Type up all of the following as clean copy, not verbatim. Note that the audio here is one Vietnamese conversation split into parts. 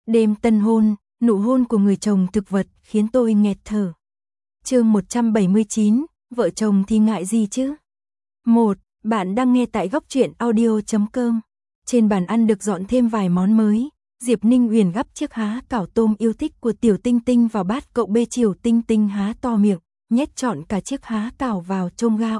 Đêm tân hôn, nụ hôn của người chồng thực vật khiến tôi nghẹt thở. Chương 179, vợ chồng thì ngại gì chứ? 1. Bạn đang nghe tại góc truyện audio.com. Trên bàn ăn được dọn thêm vài món mới. Diệp Ninh Uyển gắp chiếc há cảo tôm yêu thích của Tiểu Tinh Tinh vào bát cậu bê chiều Tinh Tinh há to miệng, nhét trọn cả chiếc há cảo vào chông ga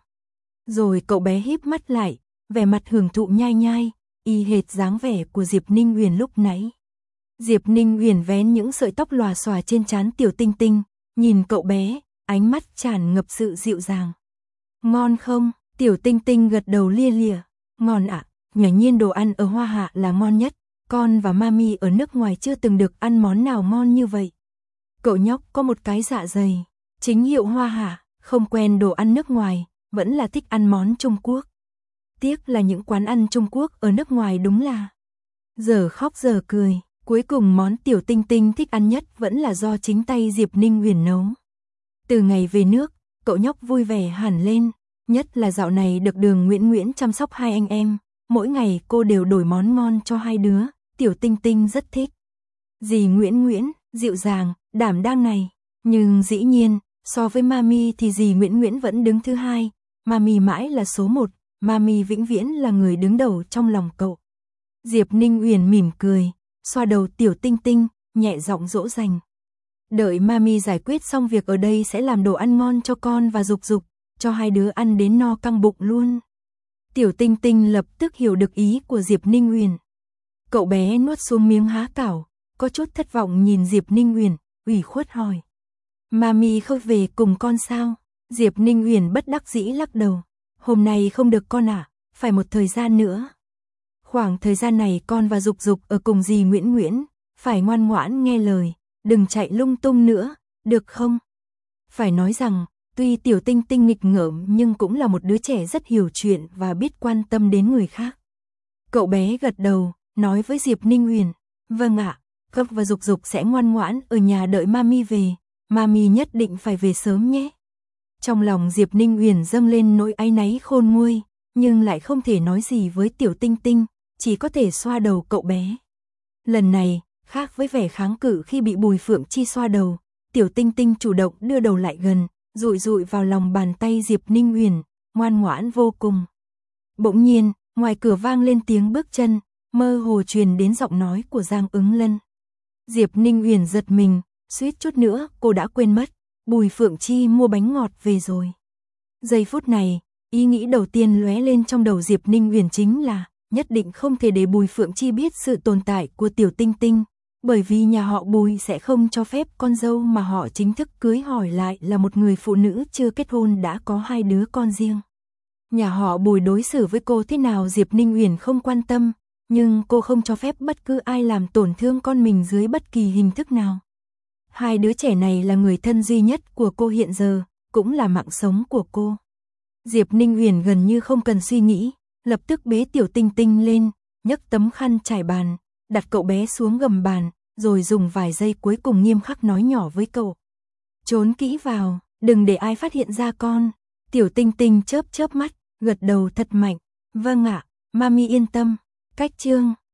Rồi cậu bé híp mắt lại, vẻ mặt hưởng thụ nhai nhai, y hệt dáng vẻ của Diệp Ninh Uyển lúc nãy. Diệp Ninh Uyển vén những sợi tóc lòa xòa trên trán Tiểu Tinh Tinh, nhìn cậu bé, ánh mắt tràn ngập sự dịu dàng. Ngon không? Tiểu Tinh Tinh gật đầu lia lịa. Ngon ạ, nhả nhiên đồ ăn ở Hoa Hạ là ngon nhất. Con và Mami ở nước ngoài chưa từng được ăn món nào ngon như vậy. Cậu nhóc có một cái dạ dày, chính hiệu Hoa Hạ, không quen đồ ăn nước ngoài, vẫn là thích ăn món Trung Quốc. Tiếc là những quán ăn Trung Quốc ở nước ngoài đúng là giờ khóc giờ cười. Cuối cùng món Tiểu Tinh Tinh thích ăn nhất vẫn là do chính tay Diệp Ninh Uyển nấu. Từ ngày về nước, cậu nhóc vui vẻ hẳn lên, nhất là dạo này được Đường Nguyễn Nguyễn chăm sóc hai anh em, mỗi ngày cô đều đổi món ngon cho hai đứa, Tiểu Tinh Tinh rất thích. Dì Nguyễn Nguyễn, dịu dàng, đảm đang này, nhưng dĩ nhiên, so với Mami thì dì Nguyễn Nguyễn vẫn đứng thứ hai, Mami mãi là số 1, Mami vĩnh viễn là người đứng đầu trong lòng cậu. Diệp Ninh Uyển mỉm cười, xoa đầu Tiểu Tinh Tinh, nhẹ giọng dỗ dành. Đợi Mami giải quyết xong việc ở đây sẽ làm đồ ăn ngon cho con và Dục Dục, cho hai đứa ăn đến no căng bụng luôn. Tiểu Tinh Tinh lập tức hiểu được ý của Diệp Ninh Uyển. Cậu bé nuốt xuống miếng há cảo, có chút thất vọng nhìn Diệp Ninh Uyển, ủy khuất hỏi. Mami không về cùng con sao? Diệp Ninh Uyển bất đắc dĩ lắc đầu. Hôm nay không được con ạ, phải một thời gian nữa. Khoảng thời gian này con và Dục Dục ở cùng dì Nguyễn Nguyễn, phải ngoan ngoãn nghe lời, đừng chạy lung tung nữa, được không? Phải nói rằng, tuy Tiểu Tinh Tinh nghịch ngợm nhưng cũng là một đứa trẻ rất hiểu chuyện và biết quan tâm đến người khác. Cậu bé gật đầu, nói với Diệp Ninh Uyển, vâng ạ, Gấp và Dục Dục sẽ ngoan ngoãn ở nhà đợi Mami về, Mami nhất định phải về sớm nhé. Trong lòng Diệp Ninh Uyển dâng lên nỗi áy náy khôn nguôi, nhưng lại không thể nói gì với Tiểu Tinh Tinh, chỉ có thể xoa đầu cậu bé. Lần này, khác với vẻ kháng cự khi bị Bùi Phượng Chi xoa đầu, Tiểu Tinh Tinh chủ động đưa đầu lại gần, dụi dụi vào lòng bàn tay Diệp Ninh Uyển, ngoan ngoãn vô cùng. Bỗng nhiên, ngoài cửa vang lên tiếng bước chân, mơ hồ truyền đến giọng nói của Giang Ứng Lân. Diệp Ninh Uyển giật mình, suýt chút nữa cô đã quên mất, Bùi Phượng Chi mua bánh ngọt về rồi. Giây phút này, ý nghĩ đầu tiên lóe lên trong đầu Diệp Ninh Uyển chính là nhất định không thể để Bùi Phượng Chi biết sự tồn tại của Tiểu Tinh Tinh, bởi vì nhà họ Bùi sẽ không cho phép con dâu mà họ chính thức cưới hỏi lại là một người phụ nữ chưa kết hôn đã có hai đứa con riêng. Nhà họ Bùi đối xử với cô thế nào Diệp Ninh Uyển không quan tâm, nhưng cô không cho phép bất cứ ai làm tổn thương con mình dưới bất kỳ hình thức nào. Hai đứa trẻ này là người thân duy nhất của cô hiện giờ, cũng là mạng sống của cô. Diệp Ninh Uyển gần như không cần suy nghĩ, lập tức bế Tiểu Tinh Tinh lên, nhấc tấm khăn trải bàn, đặt cậu bé xuống gầm bàn, rồi dùng vài giây cuối cùng nghiêm khắc nói nhỏ với cậu. Trốn kỹ vào, đừng để ai phát hiện ra con. Tiểu Tinh Tinh chớp chớp mắt, gật đầu thật mạnh. Vâng ạ, Mami yên tâm. Cách chương